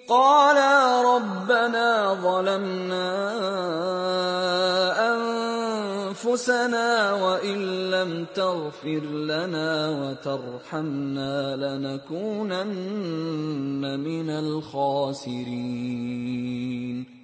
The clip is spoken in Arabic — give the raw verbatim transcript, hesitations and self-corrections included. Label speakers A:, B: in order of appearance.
A: قالا ربنا ظلمنا أنفسنا وإن لم تغفر لنا وترحمنا لنكونن من الخاسرين